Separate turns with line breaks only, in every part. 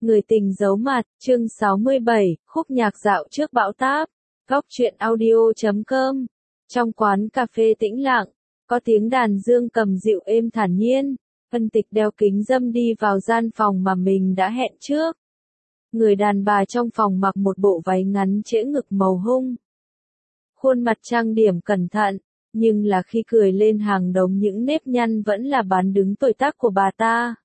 Người tình giấu mặt, chương 67, khúc nhạc dạo trước bão táp. Góc truyện audio.com. Trong quán cà phê tĩnh lặng, có tiếng đàn dương cầm dịu êm thản nhiên. Ân Tịch đeo kính râm đi vào gian phòng mà mình đã hẹn trước. Người đàn bà trong phòng mặc một bộ váy ngắn trễ ngực màu hung. Khuôn mặt trang điểm cẩn thận, nhưng là khi cười lên hàng đống những nếp nhăn vẫn là bán đứng tuổi tác của bà ta.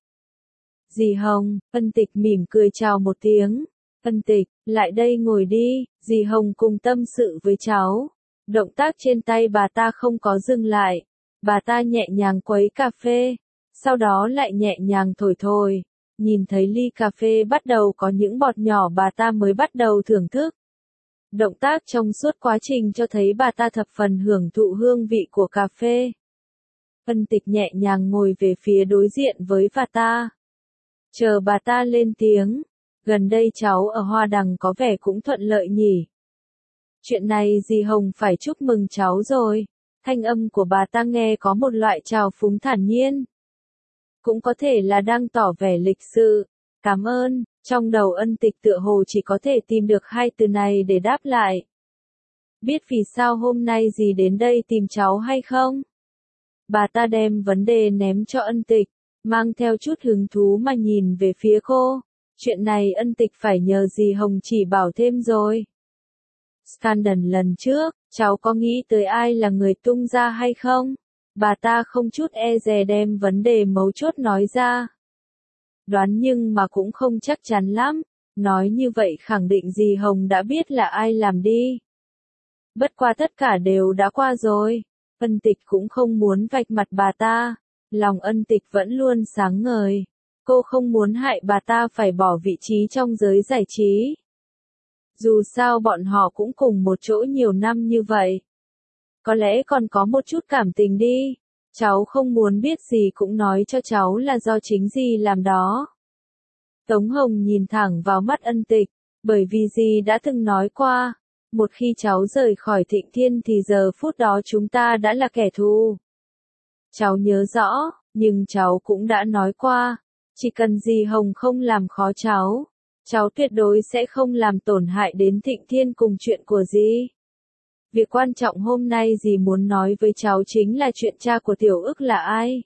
Dì Hồng, Ân Tịch mỉm cười chào một tiếng. Ân Tịch, lại đây ngồi đi, dì Hồng cùng tâm sự với cháu. Động tác trên tay bà ta không có dừng lại. Bà ta nhẹ nhàng khuấy cà phê, sau đó lại nhẹ nhàng thổi thổi. Nhìn thấy ly cà phê bắt đầu có những bọt nhỏ bà ta mới bắt đầu thưởng thức. Động tác trong suốt quá trình cho thấy bà ta thập phần hưởng thụ hương vị của cà phê. Ân Tịch nhẹ nhàng ngồi về phía đối diện với bà ta. Chờ bà ta lên tiếng, gần đây cháu ở Hoa Đằng có vẻ cũng thuận lợi nhỉ. Chuyện này dì Hồng phải chúc mừng cháu rồi. Thanh âm của bà ta nghe có một loại trào phúng thản nhiên. Cũng có thể là đang tỏ vẻ lịch sự. Cảm ơn, trong đầu Ân Tịch tựa hồ chỉ có thể tìm được hai từ này để đáp lại. Biết vì sao hôm nay dì đến đây tìm cháu hay không? Bà ta đem vấn đề ném cho Ân Tịch, mang theo chút hứng thú mà nhìn về phía cô. Chuyện này Ân Tịch phải nhờ dì Hồng chỉ bảo thêm rồi. Scandal lần trước, cháu có nghĩ tới ai là người tung ra hay không? Bà ta không chút e dè đem vấn đề mấu chốt nói ra. Đoán nhưng mà cũng không chắc chắn lắm, nói như vậy khẳng định dì Hồng đã biết là ai làm đi. Bất qua tất cả đều đã qua rồi, Ân Tịch cũng không muốn vạch mặt bà ta, lòng Ân Tịch vẫn luôn sáng ngời, cô không muốn hại bà ta phải bỏ vị trí trong giới giải trí. Dù sao bọn họ cũng cùng một chỗ nhiều năm như vậy. Có lẽ còn có một chút cảm tình đi. Cháu không muốn biết gì cũng nói cho cháu là do chính dì làm đó. Tống Hồng nhìn thẳng vào mắt Ân Tịch, bởi vì dì đã từng nói qua, một khi cháu rời khỏi Thịnh Thiên thì giờ phút đó chúng ta đã là kẻ thù. Cháu nhớ rõ, nhưng cháu cũng đã nói qua, chỉ cần dì Hồng không làm khó cháu, cháu tuyệt đối sẽ không làm tổn hại đến Thịnh Thiên cùng chuyện của dì. Việc quan trọng hôm nay dì muốn nói với cháu chính là chuyện cha của Tiểu Ức là ai.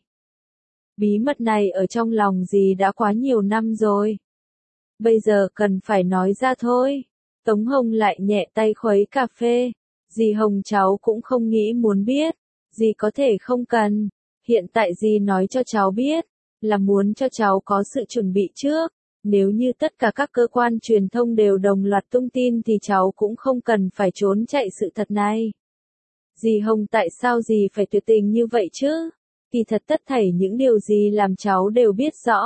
Bí mật này ở trong lòng dì đã quá nhiều năm rồi. Bây giờ cần phải nói ra thôi. Tống Hồng lại nhẹ tay khuấy cà phê. Dì Hồng cháu cũng không nghĩ muốn biết. Dì có thể không cần. Hiện tại dì nói cho cháu biết, là muốn cho cháu có sự chuẩn bị trước. Nếu như tất cả các cơ quan truyền thông đều đồng loạt tung tin thì cháu cũng không cần phải trốn chạy sự thật này. Dì Hồng tại sao dì phải tuyệt tình như vậy chứ? Kỳ thật tất thảy những điều gì làm cháu đều biết rõ.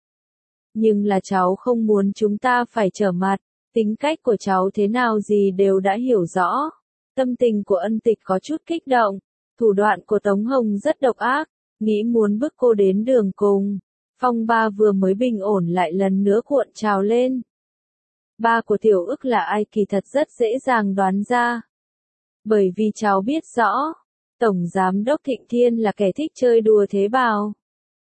Nhưng là cháu không muốn chúng ta phải trở mặt, tính cách của cháu thế nào dì đều đã hiểu rõ. Tâm tình của Ân Tịch có chút kích động, thủ đoạn của Tống Hồng rất độc ác, nghĩ muốn bức cô đến đường cùng. Phong ba vừa mới bình ổn lại lần nữa cuộn trào lên. Ba của Tiểu Ức là ai kỳ thật rất dễ dàng đoán ra. Bởi vì cháu biết rõ, Tổng Giám đốc Thịnh Thiên là kẻ thích chơi đùa thế bào.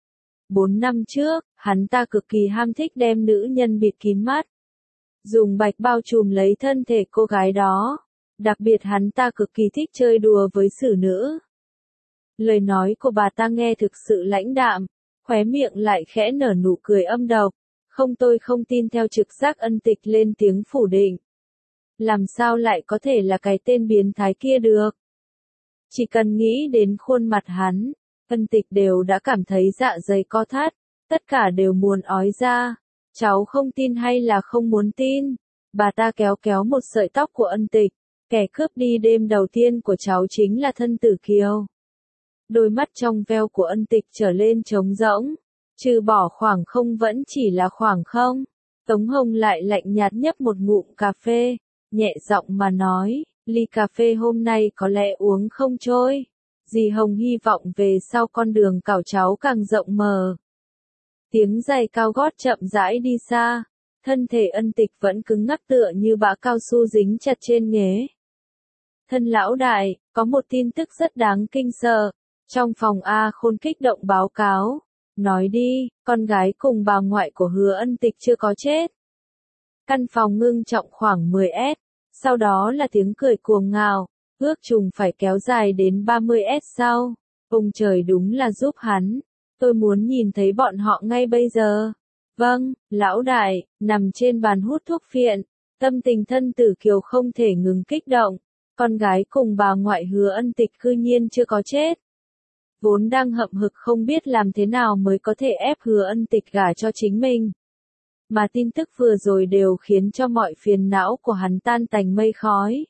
4 năm trước, hắn ta cực kỳ ham thích đem nữ nhân bịt kín mắt. Dùng bạch bao trùm lấy thân thể cô gái đó. Đặc biệt hắn ta cực kỳ thích chơi đùa với xử nữ. Lời nói của bà ta nghe thực sự lãnh đạm. Khóe miệng lại khẽ nở nụ cười âm độc. Không, tôi không tin, theo trực giác Ân Tịch lên tiếng phủ định. Làm sao lại có thể là cái tên biến thái kia được? Chỉ cần nghĩ đến khuôn mặt hắn, Ân Tịch đều đã cảm thấy dạ dày co thắt, tất cả đều muốn ói ra. Cháu không tin hay là không muốn tin? Bà ta kéo kéo một sợi tóc của Ân Tịch, kẻ cướp đi đêm đầu tiên của cháu chính là Thân Tử Kiều. Đôi mắt trong veo của Ân Tịch trở lên trống rỗng, trừ bỏ khoảng không vẫn chỉ là khoảng không. Tống Hồng lại lạnh nhạt nhấp một ngụm cà phê, nhẹ giọng mà nói, ly cà phê hôm nay có lẽ uống không trôi. Dì Hồng hy vọng về sau con đường cảo cháu càng rộng mở. Tiếng giày cao gót chậm rãi đi xa, thân thể Ân Tịch vẫn cứng ngắc tựa như bã cao su dính chặt trên ghế. Thân lão đại, có một tin tức rất đáng kinh sợ. Trong phòng A Khôn kích động báo cáo, Nói đi, con gái cùng bà ngoại của Hứa Ân Tịch chưa có chết. Căn phòng ngưng trọng khoảng 10s, sau đó là tiếng cười cuồng ngào, ước chừng phải kéo dài đến 30s sau. Ông trời đúng là giúp hắn, tôi muốn nhìn thấy bọn họ ngay bây giờ. Vâng, lão đại, nằm trên bàn hút thuốc phiện, tâm tình thân tử Kiều không thể ngừng kích động, con gái cùng bà ngoại Hứa Ân Tịch cư nhiên chưa có chết. Vốn đang hậm hực không biết làm thế nào mới có thể ép Hứa Ân Tịch gả cho chính mình. Mà tin tức vừa rồi đều khiến cho mọi phiền não của hắn tan tành mây khói.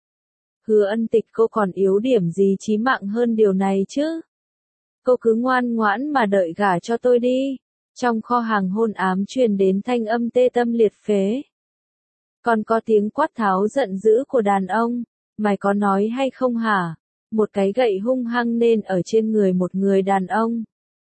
Hứa Ân Tịch, cô còn yếu điểm gì chí mạng hơn điều này chứ? Cô cứ ngoan ngoãn mà đợi gả cho tôi đi. Trong kho hàng hôn ám truyền đến thanh âm tê tâm liệt phế. Còn có tiếng quát tháo giận dữ của đàn ông. Mày có nói hay không hả? Một cái gậy hung hăng nên ở trên người một người đàn ông.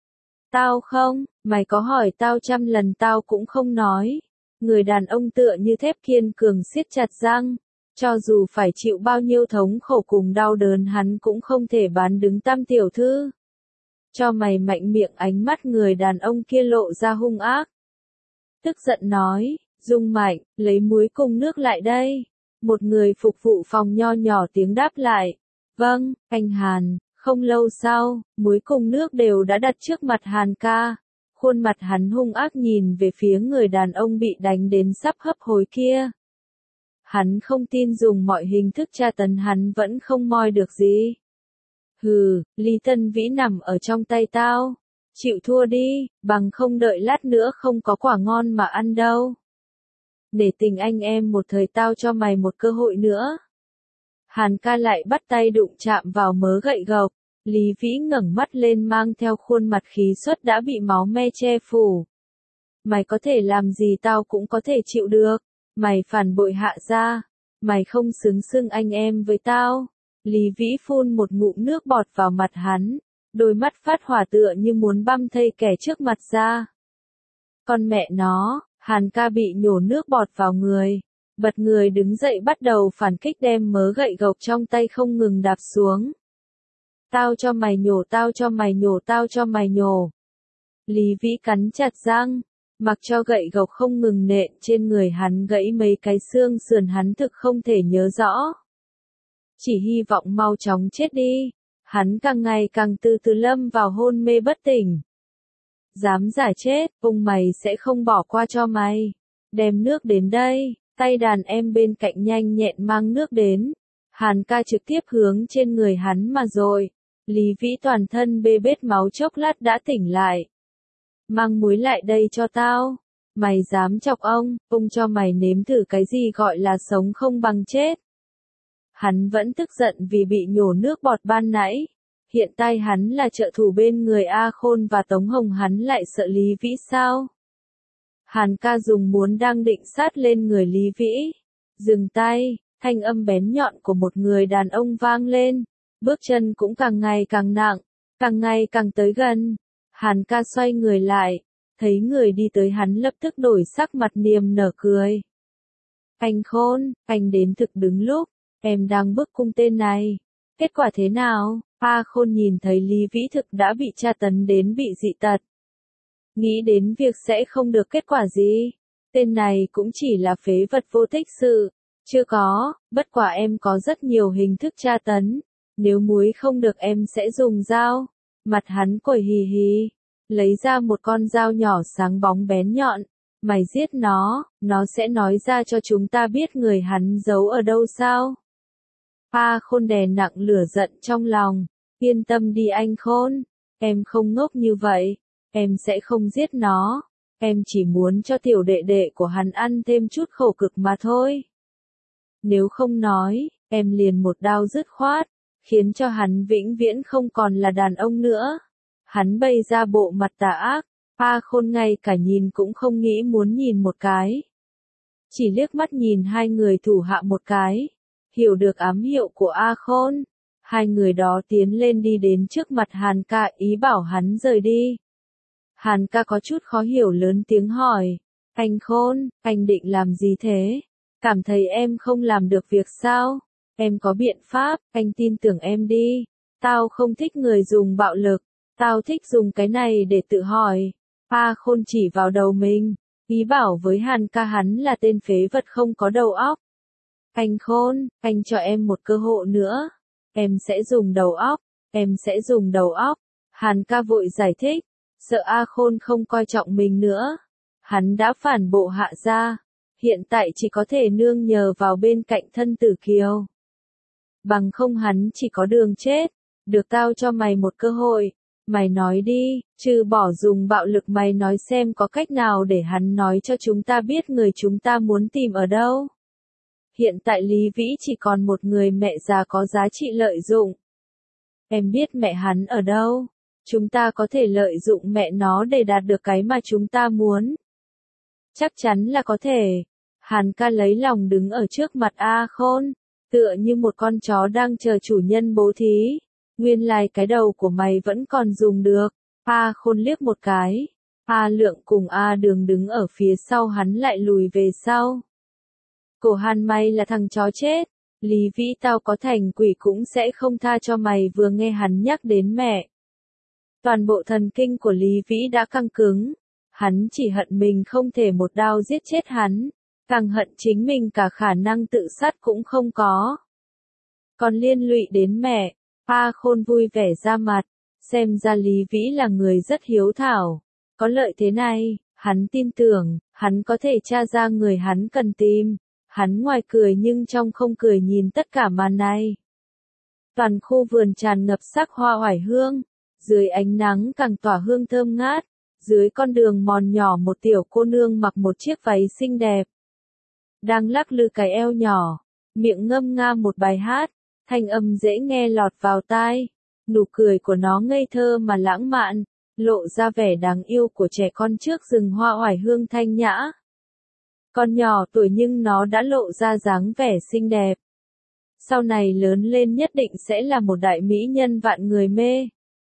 Tao không, mày có hỏi tao 100 lần tao cũng không nói. Người đàn ông tựa như thép kiên cường siết chặt răng. Cho dù phải chịu bao nhiêu thống khổ cùng đau đớn hắn cũng không thể bán đứng Tam tiểu thư. Cho mày mạnh miệng, ánh mắt người đàn ông kia lộ ra hung ác. Tức giận nói, Dung Mạnh, lấy muối cùng nước lại đây. Một người phục vụ phòng nho nhỏ tiếng đáp lại. Vâng, anh Hàn. Không lâu sau, muối cùng nước đều đã đặt trước mặt Hàn ca. Khuôn mặt hắn hung ác nhìn về phía người đàn ông bị đánh đến sắp hấp hối kia. Hắn không tin dùng mọi hình thức tra tấn hắn vẫn không moi được gì. Hừ, Lý Tân Vĩ nằm ở trong tay tao. Chịu thua đi, bằng không đợi lát nữa không có quả ngon mà ăn đâu. Để tình anh em một thời, tao cho mày một cơ hội nữa. Hàn ca lại bắt tay đụng chạm vào mớ gậy gộc. Lý Vĩ ngẩng mắt lên mang theo khuôn mặt khí suất đã bị máu me che phủ. Mày có thể làm gì tao cũng có thể chịu được. Mày phản bội Hạ gia. Mày không xứng xưng anh em với tao. Lý Vĩ phun một ngụm nước bọt vào mặt hắn. Đôi mắt phát hỏa tựa như muốn băm thây kẻ trước mặt ra. Con mẹ nó, Hàn ca bị nhổ nước bọt vào người. Bật người đứng dậy bắt đầu phản kích, đem mớ gậy gộc trong tay không ngừng đạp xuống. Tao cho mày nhổ, tao cho mày nhổ, tao cho mày nhổ. Lý Vĩ cắn chặt răng, mặc cho gậy gộc không ngừng nện trên người hắn, gãy mấy cái xương sườn hắn thực không thể nhớ rõ. Chỉ hy vọng mau chóng chết đi. Hắn càng ngày càng từ từ lâm vào hôn mê bất tỉnh. Dám giả chết, ông mày sẽ không bỏ qua cho mày. Đem nước đến đây. Tay đàn em bên cạnh nhanh nhẹn mang nước đến. Hàn ca trực tiếp hướng trên người hắn mà rồi. Lý Vĩ toàn thân bê bết máu chốc lát đã tỉnh lại. Mang muối lại đây cho tao. Mày dám chọc ông cho mày nếm thử cái gì gọi là sống không bằng chết. Hắn vẫn tức giận vì bị nhổ nước bọt ban nãy. Hiện tại hắn là trợ thủ bên người A Khôn và Tống Hồng, hắn lại sợ Lý Vĩ sao? Hàn ca dùng muốn đang định sát lên người Lý Vĩ. Dừng tay, thanh âm bén nhọn của một người đàn ông vang lên. Bước chân cũng càng ngày càng nặng, càng ngày càng tới gần. Hàn ca xoay người lại, thấy người đi tới hắn lập tức đổi sắc mặt niềm nở cười. Anh Khôn, anh đến thực đứng lúc, em đang bức cung tên này. Kết quả thế nào? A Khôn nhìn thấy Lý Vĩ thực đã bị tra tấn đến bị dị tật. Nghĩ đến việc sẽ không được kết quả gì. Tên này cũng chỉ là phế vật vô tích sự. Chưa có, bất quả em có rất nhiều hình thức tra tấn. Nếu muối không được em sẽ dùng dao. Mặt hắn cười hì hì. Lấy ra một con dao nhỏ sáng bóng bén nhọn. Mày giết nó sẽ nói ra cho chúng ta biết người hắn giấu ở đâu sao? A Khôn đè nặng lửa giận trong lòng. Yên tâm đi anh Khôn. Em không ngốc như vậy. Em sẽ không giết nó. Em chỉ muốn cho tiểu đệ đệ của hắn ăn thêm chút khổ cực mà thôi. Nếu không nói, em liền một đao dứt khoát, khiến cho hắn vĩnh viễn không còn là đàn ông nữa. Hắn bày ra bộ mặt tà ác, A Khôn ngay cả nhìn cũng không nghĩ muốn nhìn một cái. Chỉ liếc mắt nhìn hai người thủ hạ một cái, hiểu được ám hiệu của A Khôn. Hai người đó tiến lên đi đến trước mặt Hàn ca, ý bảo hắn rời đi. Hàn ca có chút khó hiểu lớn tiếng hỏi. Anh Khôn, anh định làm gì thế? Cảm thấy em không làm được việc sao? Em có biện pháp, anh tin tưởng em đi. Tao không thích người dùng bạo lực. Tao thích dùng cái này để tự hỏi. A Khôn chỉ vào đầu mình, ý bảo với Hàn ca hắn là tên phế vật không có đầu óc. Anh Khôn, anh cho em một cơ hội nữa. Em sẽ dùng đầu óc, em sẽ dùng đầu óc. Hàn ca vội giải thích, sợ A Khôn không coi trọng mình nữa. Hắn đã phản bộ Hạ gia, hiện tại chỉ có thể nương nhờ vào bên cạnh thân tử Kiều. Bằng không hắn chỉ có đường chết. Được, tao cho mày một cơ hội. Mày nói đi, trừ bỏ dùng bạo lực mày nói xem có cách nào để hắn nói cho chúng ta biết người chúng ta muốn tìm ở đâu. Hiện tại Lý Vĩ chỉ còn một người mẹ già có giá trị lợi dụng. Em biết mẹ hắn ở đâu. Chúng ta có thể lợi dụng mẹ nó để đạt được cái mà chúng ta muốn. Chắc chắn là có thể. Hàn ca lấy lòng đứng ở trước mặt A Khôn, tựa như một con chó đang chờ chủ nhân bố thí. Nguyên lai cái đầu của mày vẫn còn dùng được. A Khôn liếc một cái. A Lượng cùng A Đường đứng ở phía sau hắn lại lùi về sau. Cổ Hàn, mày là thằng chó chết. Lý Vĩ tao có thành quỷ cũng sẽ không tha cho mày. Vừa nghe hắn nhắc đến mẹ, toàn bộ thần kinh của Lý Vĩ đã căng cứng. Hắn chỉ hận mình không thể một đao giết chết hắn, càng hận chính mình cả khả năng tự sát cũng không có. Còn liên lụy đến mẹ. A Khôn vui vẻ ra mặt, xem ra Lý Vĩ là người rất hiếu thảo. Có lợi thế này, hắn tin tưởng, hắn có thể tra ra người hắn cần tìm. Hắn ngoài cười nhưng trong không cười nhìn tất cả màn này. Toàn khu vườn tràn ngập sắc hoa oải hương, dưới ánh nắng càng tỏa hương thơm ngát. Dưới con đường mòn nhỏ một tiểu cô nương mặc một chiếc váy xinh đẹp, đang lắc lư cái eo nhỏ, miệng ngâm nga một bài hát, thanh âm dễ nghe lọt vào tai. Nụ cười của nó ngây thơ mà lãng mạn, lộ ra vẻ đáng yêu của trẻ con trước rừng hoa oải hương thanh nhã. Con nhỏ tuổi nhưng nó đã lộ ra dáng vẻ xinh đẹp. Sau này lớn lên nhất định sẽ là một đại mỹ nhân vạn người mê,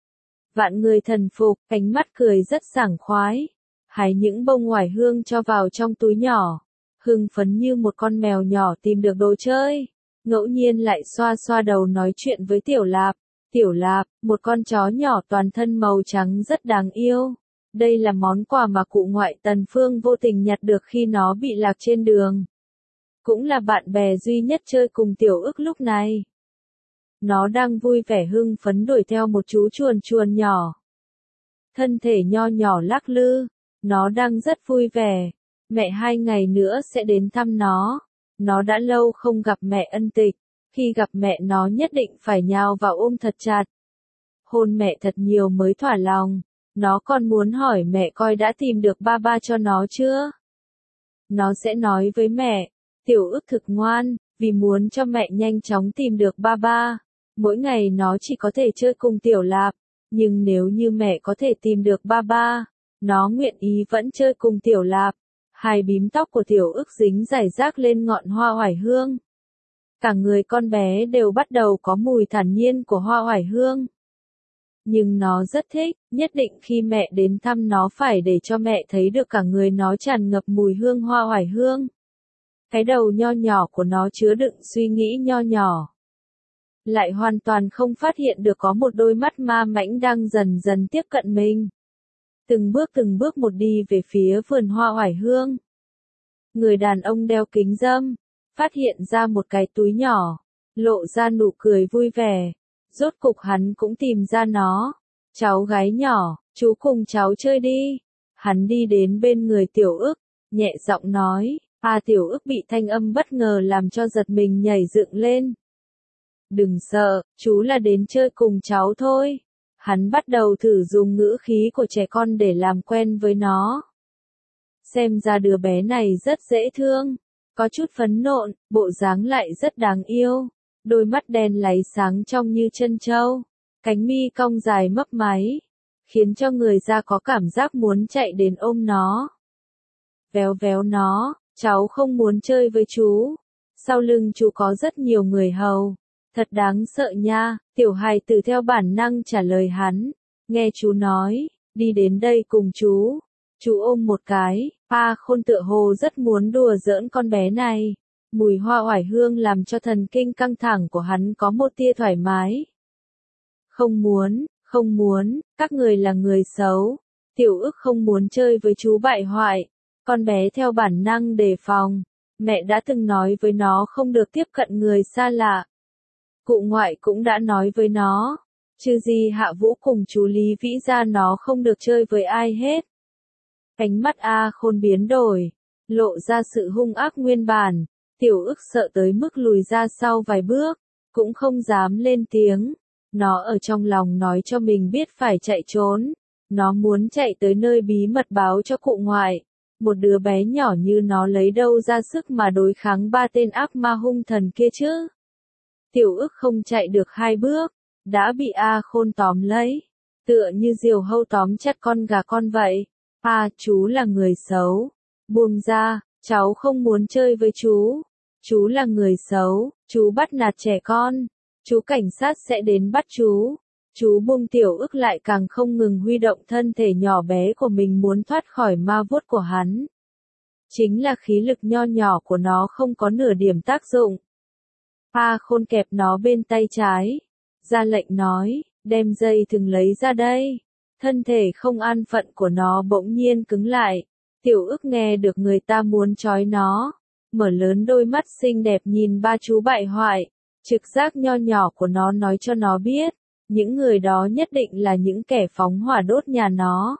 vạn người thần phục. Ánh mắt cười rất sảng khoái, hái những bông oải hương cho vào trong túi nhỏ, hưng phấn như một con mèo nhỏ tìm được đồ chơi. Ngẫu nhiên lại xoa xoa đầu nói chuyện với Tiểu Lạp. Tiểu Lạp, một con chó nhỏ toàn thân màu trắng rất đáng yêu. Đây là món quà mà cụ ngoại Tần Phương vô tình nhặt được khi nó bị lạc trên đường. Cũng là bạn bè duy nhất chơi cùng Tiểu Ức lúc này. Nó đang vui vẻ hưng phấn đuổi theo một chú chuồn chuồn nhỏ. Thân thể nho nhỏ lắc lư, nó đang rất vui vẻ. Mẹ 2 ngày nữa sẽ đến thăm nó. Nó đã lâu không gặp mẹ ân tịch, khi gặp mẹ nó nhất định phải nhào vào ôm thật chặt. Hôn mẹ thật nhiều mới thỏa lòng. Nó còn muốn hỏi mẹ coi đã tìm được ba ba cho nó chưa. Nó sẽ nói với mẹ, Tiểu Ức thực ngoan, vì muốn cho mẹ nhanh chóng tìm được ba ba. Mỗi ngày nó chỉ có thể chơi cùng Tiểu Lạp, nhưng nếu như mẹ có thể tìm được ba ba, nó nguyện ý vẫn chơi cùng Tiểu Lạp. Hai bím tóc của Tiểu Ức dính rải rác lên ngọn hoa oải hương. Cả người con bé đều bắt đầu có mùi thản nhiên của hoa oải hương. Nhưng nó rất thích, nhất định khi mẹ đến thăm nó phải để cho mẹ thấy được cả người nó tràn ngập mùi hương hoa oải hương. Cái đầu nho nhỏ của nó chứa đựng suy nghĩ nho nhỏ. Lại hoàn toàn không phát hiện được có một đôi mắt ma mãnh đang dần dần tiếp cận mình. Từng bước một đi về phía vườn hoa oải hương. Người đàn ông đeo kính râm, phát hiện ra một cái túi nhỏ, lộ ra nụ cười vui vẻ. Rốt cục hắn cũng tìm ra nó. Cháu gái nhỏ, chú cùng cháu chơi đi. Hắn đi đến bên người Tiểu Ức, nhẹ giọng nói. Tiểu Ức bị thanh âm bất ngờ làm cho giật mình nhảy dựng lên. Đừng sợ, chú là đến chơi cùng cháu thôi. Hắn bắt đầu thử dùng ngữ khí của trẻ con để làm quen với nó. Xem ra đứa bé này rất dễ thương, có chút phấn nộn, bộ dáng lại rất đáng yêu. Đôi mắt đen láy sáng trong như chân trâu, cánh mi cong dài mấp máy, khiến cho người ta có cảm giác muốn chạy đến ôm nó. Véo véo nó, cháu không muốn chơi với chú. Sau lưng chú có rất nhiều người hầu. Thật đáng sợ nha, tiểu hài tử theo bản năng trả lời hắn. Nghe chú nói, đi đến đây cùng chú. Chú ôm một cái. Khôn tựa hồ rất muốn đùa giỡn con bé này. Mùi hoa oải hương làm cho thần kinh căng thẳng của hắn có một tia thoải mái. Không muốn, các người là người xấu. Tiểu ức không muốn chơi với chú bại hoại. Con bé theo bản năng đề phòng. Mẹ đã từng nói với nó không được tiếp cận người xa lạ. Cụ ngoại cũng đã nói với nó. Trừ gì Hạ Vũ cùng chú Lý Vĩ ra nó không được chơi với ai hết. Ánh mắt A Khôn biến đổi. Lộ ra sự hung ác nguyên bản. Tiểu ức sợ tới mức lùi ra sau vài bước. Cũng không dám lên tiếng. Nó ở trong lòng nói cho mình biết phải chạy trốn. Nó muốn chạy tới nơi bí mật báo cho cụ ngoại. Một đứa bé nhỏ như nó lấy đâu ra sức mà đối kháng 3 tên ác ma hung thần kia chứ. Tiểu ức không chạy được 2 bước. Đã bị A Khôn tóm lấy. Tựa như diều hâu tóm chặt con gà con vậy. Chú là người xấu. Buông ra, cháu không muốn chơi với chú. Chú là người xấu, chú bắt nạt trẻ con. Chú cảnh sát sẽ đến bắt chú. Chú buông tiểu ức lại càng không ngừng huy động thân thể nhỏ bé của mình muốn thoát khỏi ma vuốt của hắn. Chính là khí lực nho nhỏ của nó không có nửa điểm tác dụng. A Khôn kẹp nó bên tay trái. Ra lệnh nói, đem dây thừng lấy ra đây. Thân thể không an phận của nó bỗng nhiên cứng lại. Tiểu ức nghe được người ta muốn trói nó. Mở lớn đôi mắt xinh đẹp nhìn ba chú bại hoại. Trực giác nho nhỏ của nó nói cho nó biết. Những người đó nhất định là những kẻ phóng hỏa đốt nhà nó.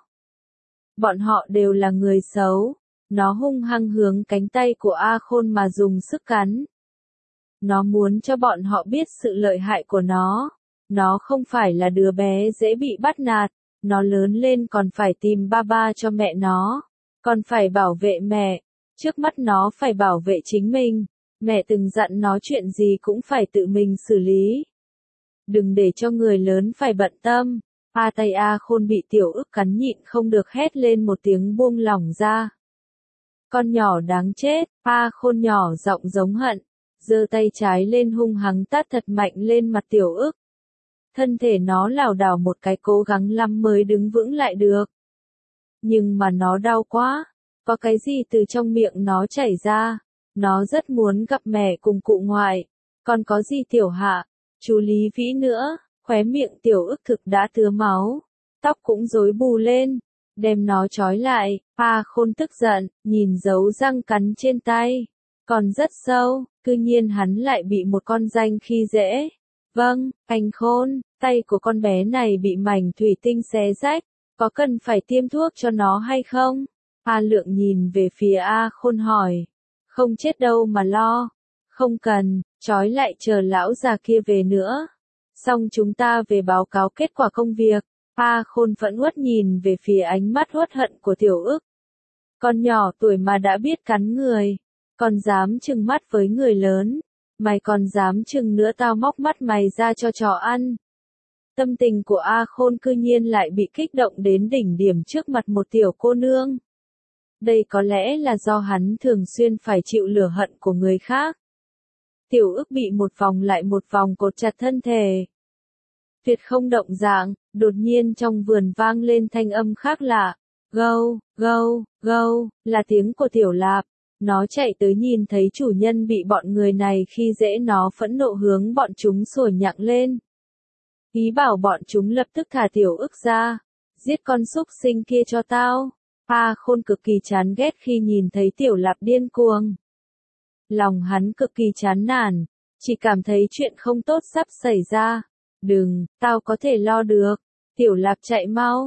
Bọn họ đều là người xấu. Nó hung hăng hướng cánh tay của A Khôn mà dùng sức cắn. Nó muốn cho bọn họ biết sự lợi hại của nó. Nó không phải là đứa bé dễ bị bắt nạt. Nó lớn lên còn phải tìm ba ba cho mẹ nó. Còn phải bảo vệ mẹ. Trước mắt nó phải bảo vệ chính mình. Mẹ từng dặn nó chuyện gì cũng phải tự mình xử lý. Đừng để cho người lớn phải bận tâm. Tay A Khôn bị tiểu ức cắn nhịn không được hét lên một tiếng buông lỏng ra. Con nhỏ đáng chết, A Khôn nhỏ giọng giống hận. Giơ tay trái lên hung hăng tát thật mạnh lên mặt tiểu ức. Thân thể nó lảo đảo một cái cố gắng lắm mới đứng vững lại được. Nhưng mà nó đau quá. Có cái gì từ trong miệng nó chảy ra. Nó rất muốn gặp mẹ cùng cụ ngoại. Còn có gì tiểu Hạ, chú Lý Vĩ nữa. Khóe miệng tiểu ức thực đã tứa máu. Tóc cũng rối bù lên. Đem nó trói lại. A Khôn tức giận, nhìn dấu răng cắn trên tay. Còn rất sâu, cư nhiên hắn lại bị một con danh khi dễ. Vâng, anh Khôn, tay của con bé này bị mảnh thủy tinh xé rách. Có cần phải tiêm thuốc cho nó hay không? A Lượng nhìn về phía A Khôn hỏi. Không chết đâu mà lo. Không cần, trói lại chờ lão già kia về nữa. Xong chúng ta về báo cáo kết quả công việc. A Khôn phẫn uất nhìn về phía ánh mắt uất hận của tiểu ức. Con nhỏ tuổi mà đã biết cắn người. Còn dám trừng mắt với người lớn. Mày còn dám trừng nữa tao móc mắt mày ra cho chó ăn. Tâm tình của A Khôn cư nhiên lại bị kích động đến đỉnh điểm trước mặt một tiểu cô nương. Đây có lẽ là do hắn thường xuyên phải chịu lửa hận của người khác. Tiểu ức bị một vòng lại một vòng cột chặt thân thể. Tuyệt không động dạng, đột nhiên trong vườn vang lên thanh âm khác lạ. Gâu, gâu, gâu, là tiếng của Tiểu Lạp. Nó chạy tới nhìn thấy chủ nhân bị bọn người này khi dễ nó phẫn nộ hướng bọn chúng sủa nhặng lên. Ý bảo bọn chúng lập tức thả tiểu ức ra. Giết con súc sinh kia cho tao. A Khôn cực kỳ chán ghét khi nhìn thấy Tiểu Lạp điên cuồng. Lòng hắn cực kỳ chán nản. Chỉ cảm thấy chuyện không tốt sắp xảy ra. Đừng, tao có thể lo được. Tiểu Lạp chạy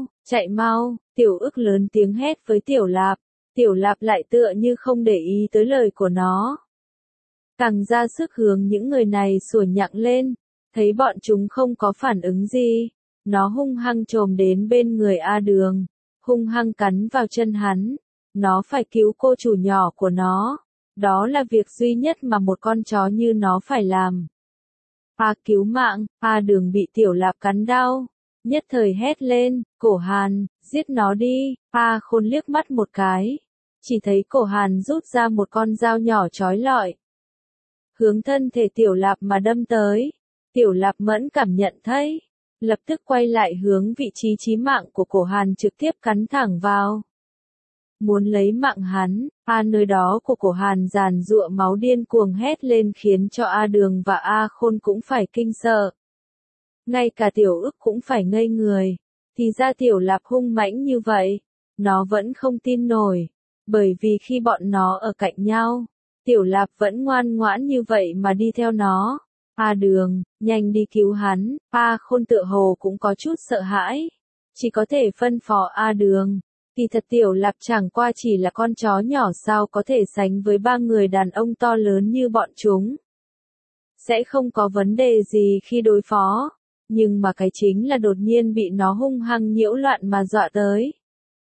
mau, Tiểu ức lớn tiếng hét với Tiểu Lạp. Tiểu Lạp lại tựa như không để ý tới lời của nó. Càng ra sức hướng những người này sủa nhặng lên. Thấy bọn chúng không có phản ứng gì. Nó hung hăng chồm đến bên người A Đường. Hung hăng cắn vào chân hắn. Nó phải cứu cô chủ nhỏ của nó. Đó là việc duy nhất mà một con chó như nó phải làm. Cứu mạng, A Đường bị Tiểu Lạp cắn đau. Nhất thời hét lên, Cổ Hàn, giết nó đi. A Khôn liếc mắt một cái. Chỉ thấy Cổ Hàn rút ra một con dao nhỏ chói lọi. Hướng thân thể Tiểu Lạp mà đâm tới. Tiểu Lạp mẫn cảm nhận thấy. Lập tức quay lại hướng vị trí chí mạng của Cổ Hàn trực tiếp cắn thẳng vào. Muốn lấy mạng hắn, nơi đó của Cổ Hàn giàn giụa máu điên cuồng hét lên khiến cho A Đường và A Khôn cũng phải kinh sợ. ngay cả Tiểu Ức cũng phải ngây người. Thì ra Tiểu Lạp hung mãnh như vậy, nó vẫn không tin nổi, bởi vì khi bọn nó ở cạnh nhau, Tiểu Lạp vẫn ngoan ngoãn như vậy mà đi theo nó. A Đường, nhanh đi cứu hắn. A Khôn tựa hồ cũng có chút sợ hãi, chỉ có thể phân phó A Đường. Kỳ thật Tiểu Lạp chẳng qua chỉ là con chó nhỏ, sao có thể sánh với ba người đàn ông to lớn như bọn chúng. Sẽ không có vấn đề gì khi đối phó, nhưng mà cái chính là đột nhiên bị nó hung hăng nhiễu loạn mà dọa tới.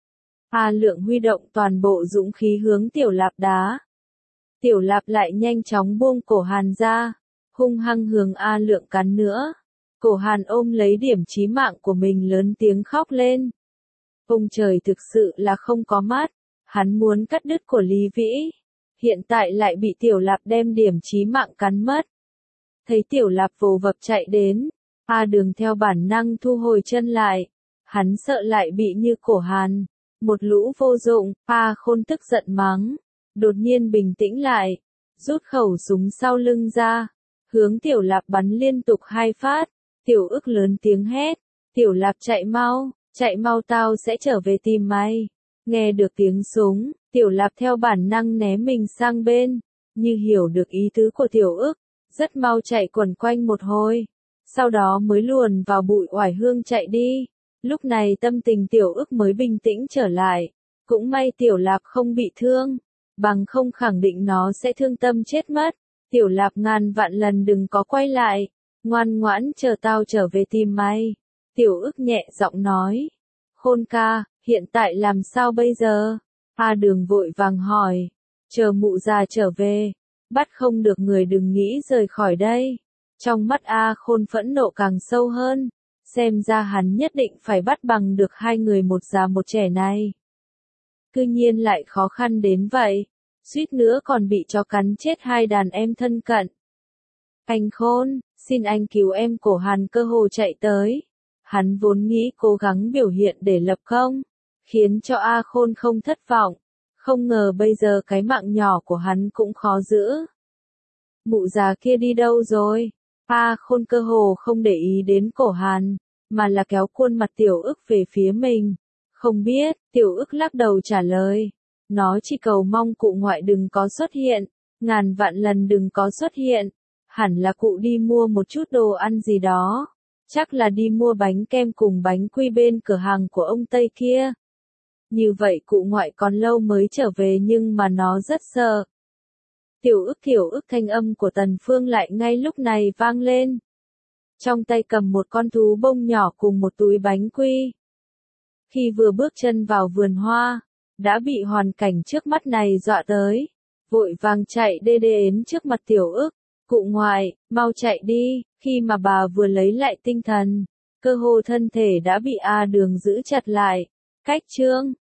A Lượng huy động toàn bộ dũng khí hướng Tiểu Lạp đá. Tiểu Lạp lại nhanh chóng buông cổ Hàn ra, hung hăng hướng A Lượng cắn nữa. Cổ Hàn ôm lấy điểm chí mạng của mình lớn tiếng khóc lên. Ông trời thực sự là không có mắt, hắn muốn cắt đứt của Lý Vĩ, hiện tại lại bị Tiểu Lạp đem điểm chí mạng cắn mất. Thấy Tiểu Lạp vồ vập chạy đến, A Đường theo bản năng thu hồi chân lại, hắn sợ lại bị như cổ Hàn, một lũ vô dụng. A Khôn tức giận mắng, đột nhiên bình tĩnh lại, rút khẩu súng sau lưng ra, hướng Tiểu Lạp bắn liên tục 2 phát. Tiểu Ức lớn tiếng hét, Tiểu Lạp chạy mau tao sẽ trở về tìm mày. Nghe được tiếng súng, Tiểu Lạp theo bản năng né mình sang bên, như hiểu được ý tứ của Tiểu Ức, rất mau chạy quẩn quanh một hồi, sau đó mới luồn vào bụi oải hương chạy đi. Lúc này tâm tình Tiểu Ức mới bình tĩnh trở lại, cũng may Tiểu Lạp không bị thương, bằng không khẳng định nó sẽ thương tâm chết mất. Tiểu Lạp ngàn vạn lần đừng có quay lại, ngoan ngoãn chờ tao trở về tìm mày. Tiểu Ức nhẹ giọng nói. Khôn ca, hiện tại làm sao bây giờ? A Đường vội vàng hỏi. Chờ mụ già trở về, bắt không được người đừng nghĩ rời khỏi đây. Trong mắt A Khôn phẫn nộ càng sâu hơn, xem ra hắn nhất định phải bắt bằng được hai người một già một trẻ này. Cư nhiên lại khó khăn đến vậy, suýt nữa còn bị chó cắn chết hai đàn em thân cận. Anh Khôn, xin anh cứu em. Cổ Hàn cơ hồ chạy tới. Hắn vốn nghĩ cố gắng biểu hiện để lập công, khiến cho A Khôn không thất vọng. Không ngờ bây giờ cái mạng nhỏ của hắn cũng khó giữ. Mụ già kia đi đâu rồi? A Khôn cơ hồ không để ý đến Cổ Hàn, mà là kéo khuôn mặt Tiểu Ức về phía mình. Không biết. Tiểu Ức lắc đầu trả lời. Nó chỉ cầu mong cụ ngoại đừng có xuất hiện, ngàn vạn lần đừng có xuất hiện. Hẳn là cụ đi mua một chút đồ ăn gì đó. Chắc là đi mua bánh kem cùng bánh quy bên cửa hàng của ông Tây kia. Như vậy cụ ngoại còn lâu mới trở về, nhưng mà nó rất sợ. Tiểu Ức thanh âm của Tần Phương lại ngay lúc này vang lên. Trong tay cầm một con thú bông nhỏ cùng một túi bánh quy. Khi vừa bước chân vào vườn hoa, đã bị hoàn cảnh trước mắt này dọa tới. Vội vàng chạy đến trước mặt Tiểu Ức. Cụ ngoại, mau chạy đi. Khi mà bà vừa lấy lại tinh thần, cơ hồ thân thể đã bị A Đường giữ chặt lại. Cách chương